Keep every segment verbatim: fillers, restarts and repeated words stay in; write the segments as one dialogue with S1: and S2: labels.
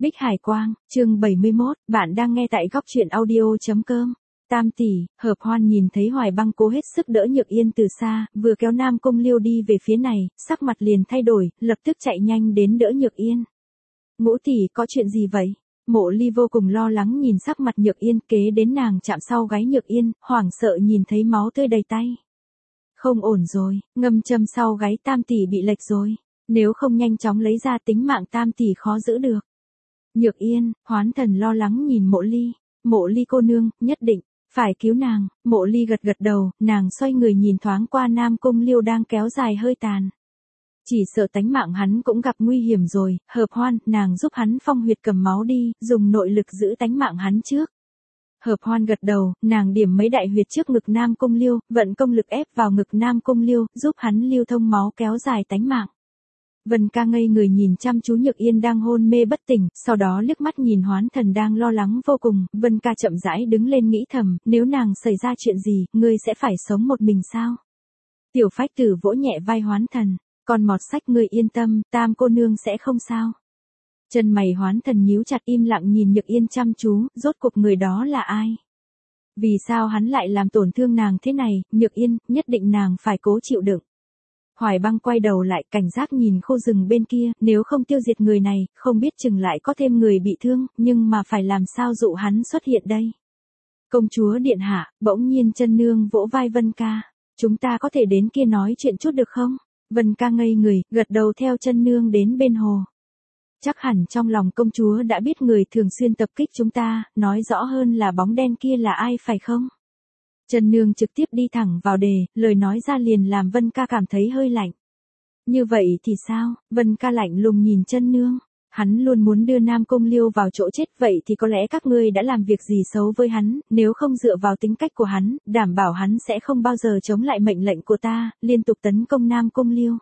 S1: Bích Hải Quang, chương bảy mươi mốt, bạn đang nghe tại góc truyện audio.com. Tam tỷ, Hợp Hoan nhìn thấy Hoài Băng cố hết sức đỡ Nhược Yên từ xa, vừa kéo Nam Cung Liêu đi về phía này, sắc mặt liền thay đổi, lập tức chạy nhanh đến đỡ Nhược Yên. Ngũ tỷ, có chuyện gì vậy? Mộ Ly vô cùng lo lắng nhìn sắc mặt Nhược Yên, kế đến nàng chạm sau gáy Nhược Yên, hoảng sợ nhìn thấy máu tươi đầy tay. Không ổn rồi, ngâm châm sau gáy Tam tỷ bị lệch rồi, nếu không nhanh chóng lấy ra tính mạng Tam tỷ khó giữ được. Nhược Yên, Hoán Thần lo lắng nhìn Mộ Ly, Mộ Ly cô nương, nhất định phải cứu nàng. Mộ Ly gật gật đầu, nàng xoay người nhìn thoáng qua Nam Cung Liêu đang kéo dài hơi tàn. Chỉ sợ tánh mạng hắn cũng gặp nguy hiểm rồi, Hợp Hoan, nàng giúp hắn phong huyệt cầm máu đi, dùng nội lực giữ tánh mạng hắn trước. Hợp Hoan gật đầu, nàng điểm mấy đại huyệt trước ngực Nam Cung Liêu, vận công lực ép vào ngực Nam Cung Liêu, giúp hắn lưu thông máu kéo dài tánh mạng. Vân Ca ngây người nhìn chăm chú Nhược Yên đang hôn mê bất tỉnh, sau đó liếc mắt nhìn Hoán Thần đang lo lắng vô cùng, Vân Ca chậm rãi đứng lên nghĩ thầm, nếu nàng xảy ra chuyện gì, ngươi sẽ phải sống một mình sao? Tiểu Phách Tử vỗ nhẹ vai Hoán Thần, còn mọt sách ngươi yên tâm, Tam cô nương sẽ không sao. Chân mày Hoán Thần nhíu chặt im lặng nhìn Nhược Yên chăm chú, rốt cuộc người đó là ai? Vì sao hắn lại làm tổn thương nàng thế này, Nhược Yên, nhất định nàng phải cố chịu đựng. Hoài Băng quay đầu lại cảnh giác nhìn khu rừng bên kia, nếu không tiêu diệt người này, không biết chừng lại có thêm người bị thương, nhưng mà phải làm sao dụ hắn xuất hiện đây. Công chúa điện hạ, bỗng nhiên chân nương vỗ vai Vân Ca, chúng ta có thể đến kia nói chuyện chút được không? Vân Ca ngây người, gật đầu theo chân nương đến bên hồ. Chắc hẳn trong lòng công chúa đã biết người thường xuyên tập kích chúng ta, nói rõ hơn là bóng đen kia là ai phải không? Chân nương trực tiếp đi thẳng vào đề, lời nói ra liền làm Vân Ca cảm thấy hơi lạnh. Như vậy thì sao? Vân Ca lạnh lùng nhìn chân nương. Hắn luôn muốn đưa Nam Cung Liêu vào chỗ chết, vậy thì có lẽ các ngươi đã làm việc gì xấu với hắn, nếu không dựa vào tính cách của hắn, đảm bảo hắn sẽ không bao giờ chống lại mệnh lệnh của ta, liên tục tấn công Nam Cung Liêu.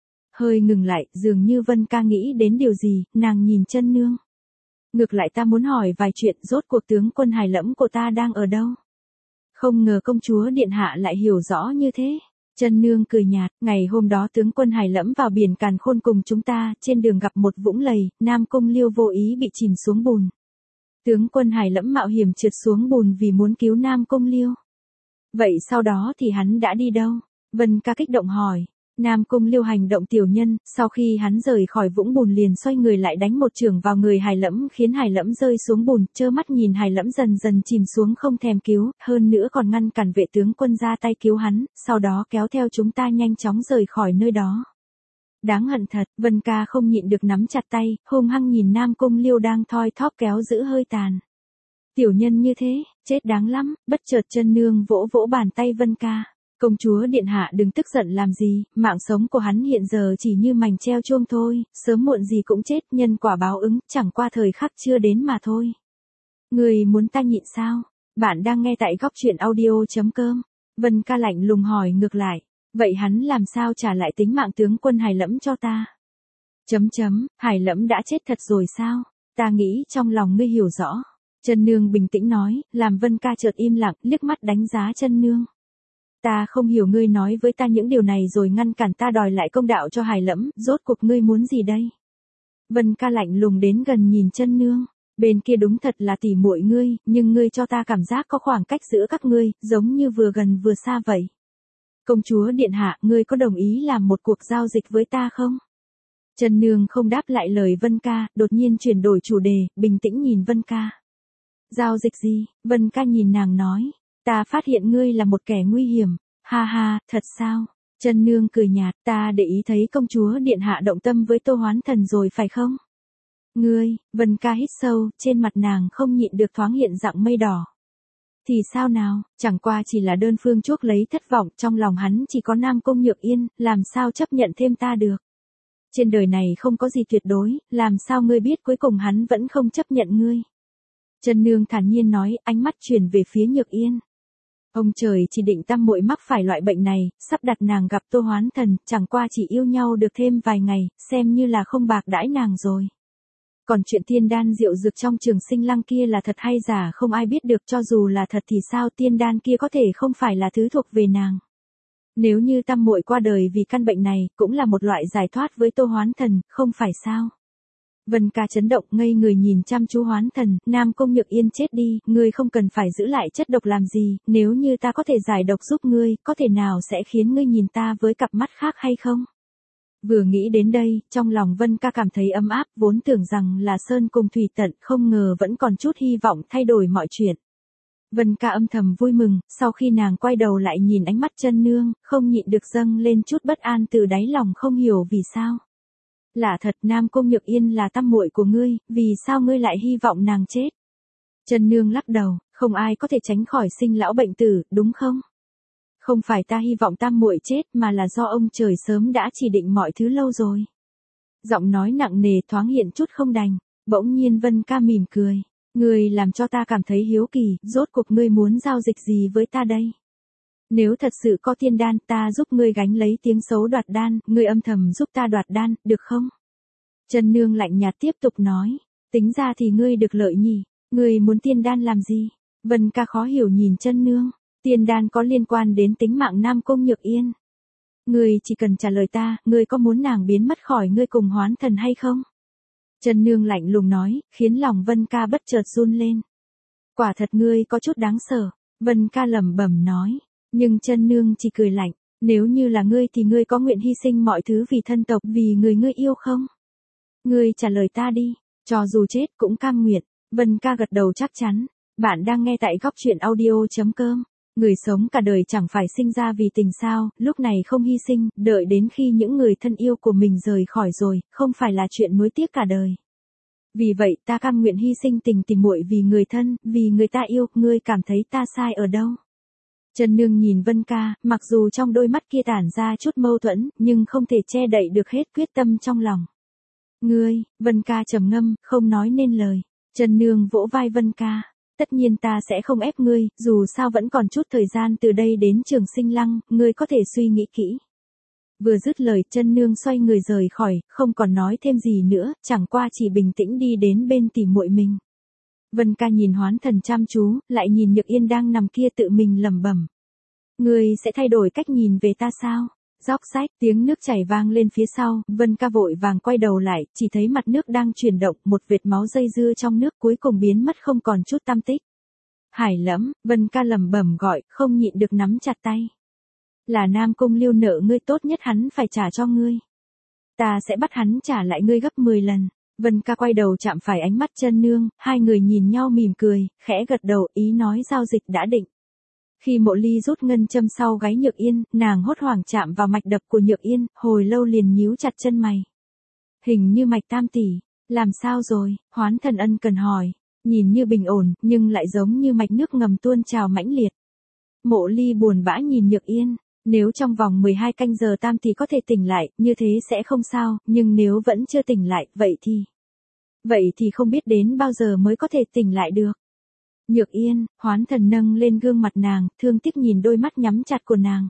S1: Hơi ngừng lại, dường như Vân Ca nghĩ đến điều gì, nàng nhìn chân nương. Ngược lại ta muốn hỏi vài chuyện, rốt cuộc tướng quân Hải Lẫm của ta đang ở đâu? Không ngờ công chúa điện hạ lại hiểu rõ như thế. Chân nương cười nhạt, ngày hôm đó tướng quân Hải Lẫm vào biển Càn Khôn cùng chúng ta, trên đường gặp một vũng lầy, Nam Cung Liêu vô ý bị chìm xuống bùn. Tướng quân Hải Lẫm mạo hiểm trượt xuống bùn vì muốn cứu Nam Cung Liêu. Vậy sau đó thì hắn đã đi đâu? Vân Ca kích động hỏi. Nam Cung Liêu hành động tiểu nhân, sau khi hắn rời khỏi vũng bùn liền xoay người lại đánh một chưởng vào người Hải Lẫm khiến Hải Lẫm rơi xuống bùn, trơ mắt nhìn Hải Lẫm dần dần chìm xuống không thèm cứu, hơn nữa còn ngăn cản vệ tướng quân ra tay cứu hắn, sau đó kéo theo chúng ta nhanh chóng rời khỏi nơi đó. Đáng hận thật, Vân Ca không nhịn được nắm chặt tay, hung hăng nhìn Nam Cung Liêu đang thoi thóp kéo giữ hơi tàn. Tiểu nhân như thế, chết đáng lắm, bất chợt chân nương vỗ vỗ bàn tay Vân Ca. Công chúa điện hạ đừng tức giận làm gì, mạng sống của hắn hiện giờ chỉ như mảnh treo chuông thôi, sớm muộn gì cũng chết, nhân quả báo ứng, chẳng qua thời khắc chưa đến mà thôi. Người muốn ta nhịn sao? Bạn đang nghe tại góc truyện audio.com. Vân Ca lạnh lùng hỏi ngược lại, vậy hắn làm sao trả lại tính mạng tướng quân Hải Lẫm cho ta? Chấm chấm, Hải Lẫm đã chết thật rồi sao? Ta nghĩ trong lòng ngươi hiểu rõ. Chân nương bình tĩnh nói, làm Vân Ca chợt im lặng, liếc mắt đánh giá chân nương. Ta không hiểu ngươi nói với ta những điều này rồi ngăn cản ta đòi lại công đạo cho Hải Lẫm, rốt cuộc ngươi muốn gì đây? Vân Ca lạnh lùng đến gần nhìn chân nương, bên kia đúng thật là tỉ muội ngươi, nhưng ngươi cho ta cảm giác có khoảng cách giữa các ngươi, giống như vừa gần vừa xa vậy. Công chúa điện hạ, ngươi có đồng ý làm một cuộc giao dịch với ta không? Chân nương không đáp lại lời Vân Ca, đột nhiên chuyển đổi chủ đề, bình tĩnh nhìn Vân Ca. Giao dịch gì? Vân Ca nhìn nàng nói. Ta phát hiện ngươi là một kẻ nguy hiểm, ha ha, thật sao? Chân nương cười nhạt, ta để ý thấy công chúa điện hạ động tâm với Tô Hoán Thần rồi phải không? Ngươi, Vân Ca hít sâu, trên mặt nàng không nhịn được thoáng hiện dạng mây đỏ. Thì sao nào, chẳng qua chỉ là đơn phương chuốc lấy thất vọng, trong lòng hắn chỉ có Nam Cung Nhược Yên, làm sao chấp nhận thêm ta được? Trên đời này không có gì tuyệt đối, làm sao ngươi biết cuối cùng hắn vẫn không chấp nhận ngươi? Chân nương thản nhiên nói, ánh mắt chuyển về phía Nhược Yên. Ông trời chỉ định tam muội mắc phải loại bệnh này, sắp đặt nàng gặp Tô Hoán Thần, chẳng qua chỉ yêu nhau được thêm vài ngày, xem như là không bạc đãi nàng rồi. Còn chuyện tiên đan rượu dược trong trường sinh lăng kia là thật hay giả không ai biết được, cho dù là thật thì sao tiên đan kia có thể không phải là thứ thuộc về nàng. Nếu như tam muội qua đời vì căn bệnh này, cũng là một loại giải thoát với Tô Hoán Thần, không phải sao? Vân ca chấn động ngây người nhìn chăm chú Hoán Thần, Nam Cung Nhược Yên chết đi, ngươi không cần phải giữ lại chất độc làm gì, nếu như ta có thể giải độc giúp ngươi, có thể nào sẽ khiến ngươi nhìn ta với cặp mắt khác hay không? Vừa nghĩ đến đây, trong lòng Vân ca cảm thấy ấm áp, vốn tưởng rằng là sơn cùng thủy tận, không ngờ vẫn còn chút hy vọng thay đổi mọi chuyện. Vân ca âm thầm vui mừng, sau khi nàng quay đầu lại nhìn ánh mắt chân nương, không nhịn được dâng lên chút bất an từ đáy lòng không hiểu vì sao. Lạ thật, Nam Cung Nhược Yên là tam muội của ngươi, vì sao ngươi lại hy vọng nàng chết? Chân nương lắc đầu, không ai có thể tránh khỏi sinh lão bệnh tử, đúng không? Không phải ta hy vọng tam muội chết mà là do ông trời sớm đã chỉ định mọi thứ lâu rồi. Giọng nói nặng nề thoáng hiện chút không đành, bỗng nhiên Vân ca mỉm cười. Ngươi làm cho ta cảm thấy hiếu kỳ, rốt cuộc ngươi muốn giao dịch gì với ta đây? Nếu thật sự có tiên đan, ta giúp ngươi gánh lấy tiếng xấu đoạt đan, ngươi âm thầm giúp ta đoạt đan, được không? Chân nương lạnh nhạt tiếp tục nói, tính ra thì ngươi được lợi nhỉ, ngươi muốn tiên đan làm gì? Vân ca khó hiểu nhìn chân nương, tiên đan có liên quan đến tính mạng Nam Cung Nhược Yên. Ngươi chỉ cần trả lời ta, ngươi có muốn nàng biến mất khỏi ngươi cùng Hoán Thần hay không? Chân nương lạnh lùng nói, khiến lòng Vân ca bất chợt run lên. Quả thật ngươi có chút đáng sợ, Vân ca lẩm bẩm nói, nhưng chân nương chỉ cười lạnh, nếu như là ngươi thì ngươi có nguyện hy sinh mọi thứ vì thân tộc, vì người ngươi yêu không? Ngươi trả lời ta đi, cho dù chết cũng cam nguyện. Vân ca gật đầu chắc chắn. Bạn đang nghe tại góc truyện audio chấm com. Người sống cả đời chẳng phải sinh ra vì tình sao, lúc này không hy sinh, đợi đến khi những người thân yêu của mình rời khỏi rồi, không phải là chuyện nuối tiếc cả đời. Vì vậy ta cam nguyện hy sinh tình tìm muội vì người thân, vì người ta yêu, ngươi cảm thấy ta sai ở đâu? Chân nương nhìn Vân ca, mặc dù trong đôi mắt kia tản ra chút mâu thuẫn, nhưng không thể che đậy được hết quyết tâm trong lòng. Ngươi, Vân ca trầm ngâm, không nói nên lời. Chân nương vỗ vai Vân ca. Tất nhiên ta sẽ không ép ngươi, dù sao vẫn còn chút thời gian từ đây đến Trường Sinh Lăng, ngươi có thể suy nghĩ kỹ. Vừa dứt lời, chân nương xoay người rời khỏi, không còn nói thêm gì nữa, chẳng qua chỉ bình tĩnh đi đến bên tỉ muội mình. Vân ca nhìn Hoán Thần chăm chú, lại nhìn Nhược Yên đang nằm kia tự mình lẩm bẩm. Ngươi sẽ thay đổi cách nhìn về ta sao? Róc rách, tiếng nước chảy vang lên phía sau, Vân ca vội vàng quay đầu lại, chỉ thấy mặt nước đang chuyển động, một vệt máu dây dưa trong nước cuối cùng biến mất không còn chút tăm tích. Hải Lẫm, Vân ca lẩm bẩm gọi, không nhịn được nắm chặt tay. Là Nam Cung Liêu nợ ngươi tốt nhất hắn phải trả cho ngươi. Ta sẽ bắt hắn trả lại ngươi gấp mười lần. Vân ca quay đầu chạm phải ánh mắt chân nương, hai người nhìn nhau mỉm cười, khẽ gật đầu, ý nói giao dịch đã định. Khi Mộ Ly rút ngân châm sau gáy Nhược Yên, nàng hốt hoảng chạm vào mạch đập của Nhược Yên, hồi lâu liền nhíu chặt chân mày. Hình như mạch tam tỷ, làm sao rồi? Hoán Thần ân cần hỏi, nhìn như bình ổn, nhưng lại giống như mạch nước ngầm tuôn trào mãnh liệt. Mộ Ly buồn bã nhìn Nhược Yên, nếu trong vòng mười hai canh giờ tam tỷ có thể tỉnh lại, như thế sẽ không sao, nhưng nếu vẫn chưa tỉnh lại, vậy thì... Vậy thì không biết đến bao giờ mới có thể tỉnh lại được. Nhược Yên, Hoán Thần nâng lên gương mặt nàng, thương tiếc nhìn đôi mắt nhắm chặt của nàng.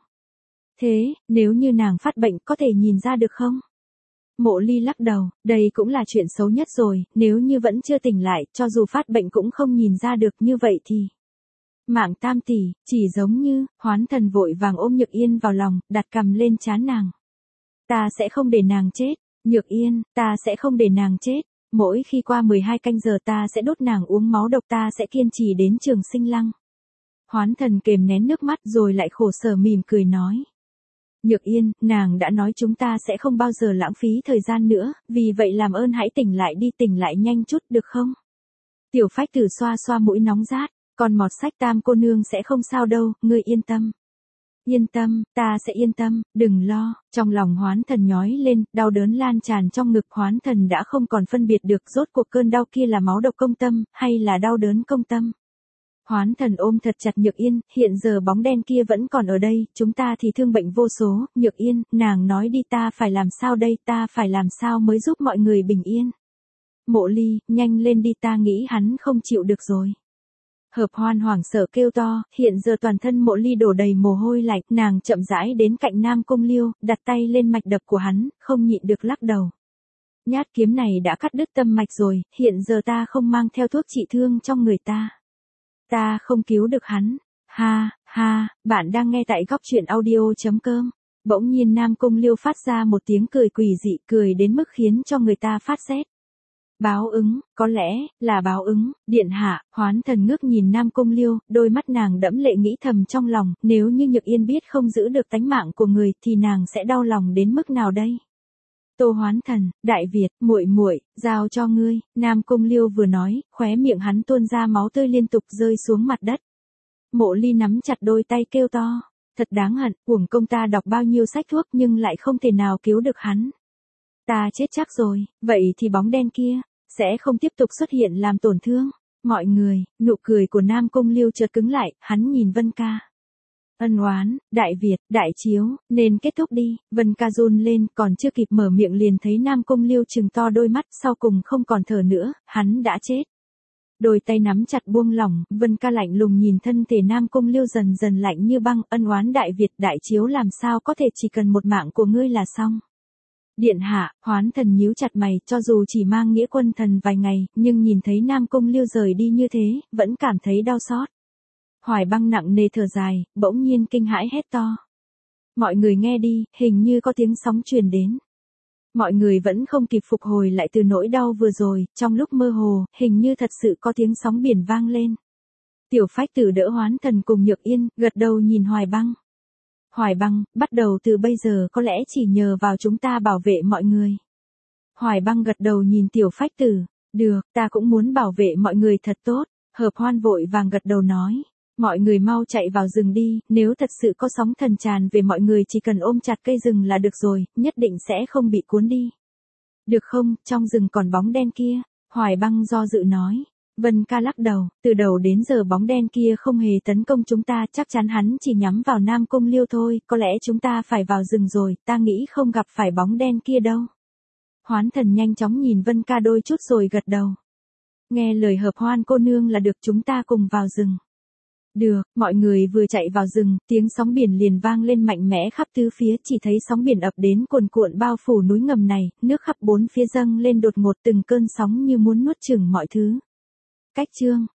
S1: Thế, nếu như nàng phát bệnh có thể nhìn ra được không? Mộ Ly lắc đầu, đây cũng là chuyện xấu nhất rồi, nếu như vẫn chưa tỉnh lại, cho dù phát bệnh cũng không nhìn ra được, như vậy thì... Mạng tam tỷ, chỉ giống như, Hoán Thần vội vàng ôm Nhược Yên vào lòng, đặt cằm lên trán nàng. Ta sẽ không để nàng chết, Nhược Yên, ta sẽ không để nàng chết. Mỗi khi qua mười hai canh giờ ta sẽ đốt nàng uống máu độc, ta sẽ kiên trì đến Trường Sinh Lăng. Hoán Thần kềm nén nước mắt rồi lại khổ sở mỉm cười nói. Nhược Yên, nàng đã nói chúng ta sẽ không bao giờ lãng phí thời gian nữa, vì vậy làm ơn hãy tỉnh lại đi, tỉnh lại nhanh chút được không? Tiểu Phách Tử xoa xoa mũi nóng rát, còn Mọt Sách Tam cô nương sẽ không sao đâu, ngươi yên tâm. Yên tâm, ta sẽ yên tâm, đừng lo. Trong lòng Hoán Thần nhói lên, đau đớn lan tràn trong ngực. Hoán Thần đã không còn phân biệt được rốt cuộc cơn đau kia là máu độc công tâm, hay là đau đớn công tâm. Hoán Thần ôm thật chặt Nhược Yên, hiện giờ bóng đen kia vẫn còn ở đây, chúng ta thì thương bệnh vô số. Nhược Yên, nàng nói đi, ta phải làm sao đây, ta phải làm sao mới giúp mọi người bình yên. Mộ Ly, nhanh lên đi, ta nghĩ hắn không chịu được rồi. Hợp Hoan hoảng sợ kêu to, hiện giờ toàn thân Mộ Ly đổ đầy mồ hôi lạnh, nàng chậm rãi đến cạnh Nam Cung Liêu, đặt tay lên mạch đập của hắn, không nhịn được lắc đầu. Nhát kiếm này đã cắt đứt tâm mạch rồi, hiện giờ ta không mang theo thuốc trị thương trong người ta. Ta không cứu được hắn. Ha, ha, bạn đang nghe tại góc truyện audio chấm com. Bỗng nhiên Nam Cung Liêu phát ra một tiếng cười quỷ dị, cười đến mức khiến cho người ta phát rét. Báo ứng, có lẽ, là báo ứng, điện hạ, Hoán Thần ngước nhìn Nam Cung Liêu, đôi mắt nàng đẫm lệ nghĩ thầm trong lòng, nếu như Nhược Yên biết không giữ được tánh mạng của người thì nàng sẽ đau lòng đến mức nào đây? Tô Hoán Thần, Đại Việt, muội muội, giao cho ngươi, Nam Cung Liêu vừa nói, khóe miệng hắn tuôn ra máu tươi liên tục rơi xuống mặt đất. Mộ Ly nắm chặt đôi tay kêu to, thật đáng hận, uổng công ta đọc bao nhiêu sách thuốc nhưng lại không thể nào cứu được hắn. Ta chết chắc rồi, vậy thì bóng đen kia sẽ không tiếp tục xuất hiện làm tổn thương mọi người. Nụ cười của Nam Cung Liêu chợt cứng lại, hắn nhìn Vân Ca. Ân oán, Đại Việt, Đại Chiếu, nên kết thúc đi. Vân Ca run lên, còn chưa kịp mở miệng liền thấy Nam Cung Liêu trừng to đôi mắt, sau cùng không còn thở nữa, hắn đã chết. Đôi tay nắm chặt buông lỏng, Vân Ca lạnh lùng nhìn thân thể Nam Cung Liêu dần dần lạnh như băng. Ân oán Đại Việt, Đại Chiếu làm sao có thể chỉ cần một mạng của ngươi là xong. Điện hạ, Hoán Thần nhíu chặt mày, cho dù chỉ mang nghĩa quân thần vài ngày, nhưng nhìn thấy Nam Cung Liêu rời đi như thế, vẫn cảm thấy đau xót. Hoài Băng nặng nề thở dài, bỗng nhiên kinh hãi hét to. Mọi người nghe đi, hình như có tiếng sóng truyền đến. Mọi người vẫn không kịp phục hồi lại từ nỗi đau vừa rồi, trong lúc mơ hồ, hình như thật sự có tiếng sóng biển vang lên. Tiểu Phách Tử đỡ Hoán Thần cùng Nhược Yên, gật đầu nhìn Hoài Băng. Hoài Băng, bắt đầu từ bây giờ có lẽ chỉ nhờ vào chúng ta bảo vệ mọi người. Hoài Băng gật đầu nhìn Tiểu Phách Tử, được, ta cũng muốn bảo vệ mọi người thật tốt. Hợp Hoan vội vàng gật đầu nói, mọi người mau chạy vào rừng đi, nếu thật sự có sóng thần tràn về mọi người chỉ cần ôm chặt cây rừng là được rồi, nhất định sẽ không bị cuốn đi. Được không, trong rừng còn bóng đen kia, Hoài Băng do dự nói. Vân Ca lắc đầu, từ đầu đến giờ bóng đen kia không hề tấn công chúng ta, chắc chắn hắn chỉ nhắm vào Nam Cung Liêu thôi, có lẽ chúng ta phải vào rừng rồi, ta nghĩ không gặp phải bóng đen kia đâu. Hoán Thần nhanh chóng nhìn Vân Ca đôi chút rồi gật đầu. Nghe lời Hợp Hoan cô nương là được, chúng ta cùng vào rừng. Được, mọi người vừa chạy vào rừng, tiếng sóng biển liền vang lên mạnh mẽ khắp tứ phía, chỉ thấy sóng biển ập đến cuồn cuộn bao phủ núi ngầm này, nước khắp bốn phía dâng lên đột ngột, từng cơn sóng như muốn nuốt chửng mọi thứ. Cách chương